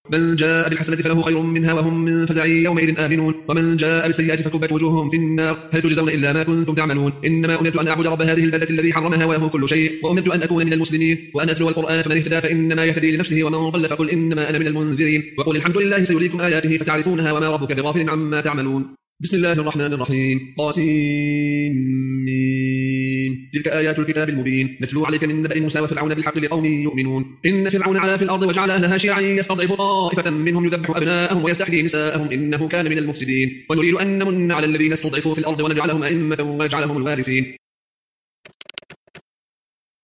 من جاء بالحسنة فله خير منها وهم من فزع يومئذ آمنون ومن جاء بالسيئة فكبت وجوههم في النار هل تجزون إلا ما كنتم تعملون إنما أمرت أن أعبد رب هذه البلدة الذي حرمها وله كل شيء وأمرت أن أكون من المسلمين وأن أتلو القرآن فمن اهتدى فإنما يهتدي لنفسه ومن ضل فقل إنما أنا من المنذرين وقل الحمد لله سيريكم آياته فتعرفونها وما ربك بغافل عما تعملون. بسم الله الرحمن الرحيم. طاسين. تلك آيات الكتاب المبين نتلو عليك من نبأ موسى وفرعون بالحق لقوم يؤمنون. إن فرعون علا في الأرض وجعل أهلها شيعا يستضعف طائفة منهم يذبح أبناءهم ويستحيي نساءهم إنه كان من المفسدين ونريد أن نمن على الذين استضعفوا في الأرض ونجعلهم أئمة ونجعلهم الوارثين.